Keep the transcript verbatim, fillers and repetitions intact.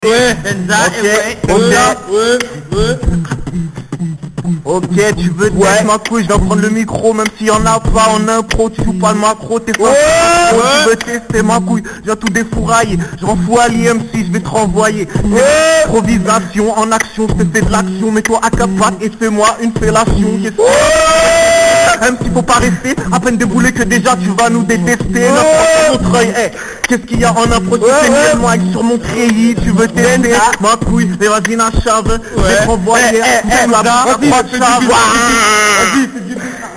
Ouais, Benza, Ok, ouais, ok. ouais, ouais. Ok, tu veux te mettre ma couille, je vais prendre le micro, même s'il y en a pas en impro, tu joues pas le macro, t'es pas Ouais, pro, ouais. tu veux tester ma couille, je viens tout défourailler, je rends fou à l'I M C, je vais te renvoyer. Ouais. Improvisation, en action, je te fais de l'action, mets-toi à quatre pattes et fais-moi une fellation. Qu'est-ce que même s'il faut pas rester, à peine déboulé que déjà tu vas nous détester. Notre notre œil, eh, qu'est-ce qu'il y a en impro, tu Ouais, fais ouais. mieux moi sur mon treillis, tu veux tester ma couille, mais vas-y na chave, je vais te renvoyer, Eh, eh, j'aime eh, la vas-y, droite fais du chave. beat. Vas-y, fais du beat.